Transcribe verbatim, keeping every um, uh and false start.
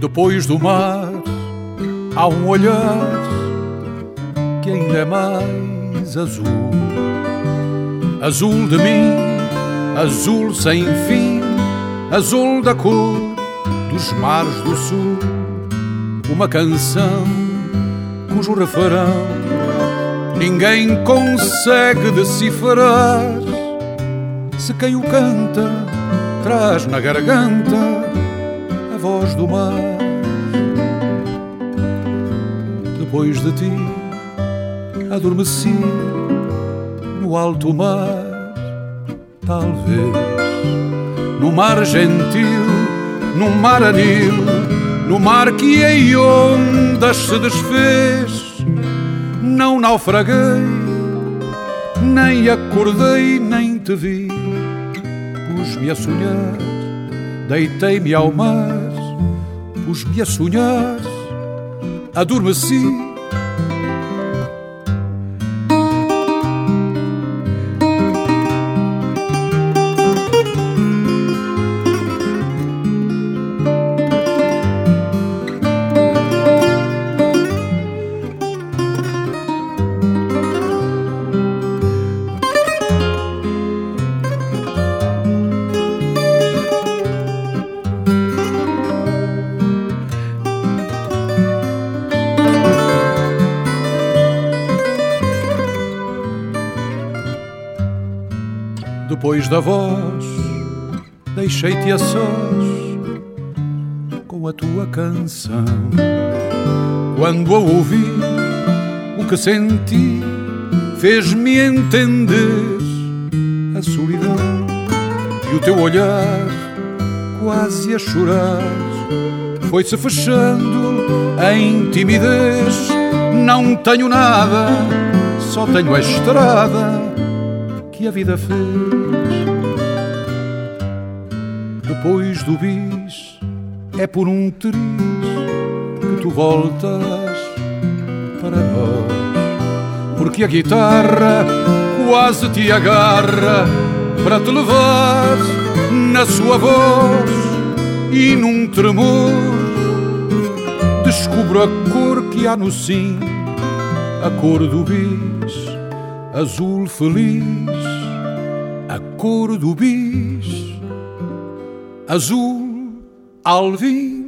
Depois do mar há um olhar que ainda é mais azul. Azul de mim, azul sem fim, azul da cor dos mares do sul. Uma canção cujo refrão ninguém consegue decifrar. Se quem o canta traz na garganta a voz do mar. Depois de ti adormeci no alto mar, talvez no mar gentil, no mar anil, no mar que em ondas se desfez. Não naufraguei, nem acordei, nem te vi. Pus-me a sonhar, deitei-me ao mar. Pus-me a sonhar, adormeci. Depois da voz, deixei-te a sós com a tua canção. Quando a ouvi, o que senti fez-me entender a solidão. E o teu olhar, quase a chorar, foi-se fechando em timidez. Não tenho nada, só tenho a estrada que a vida fez. Depois do bis é por um triz que tu voltas para nós, porque a guitarra quase te agarra para te levar na sua voz. E num tremor descubro a cor que há no sim, a cor do bis, azul feliz, a cor do bis, azul alvim.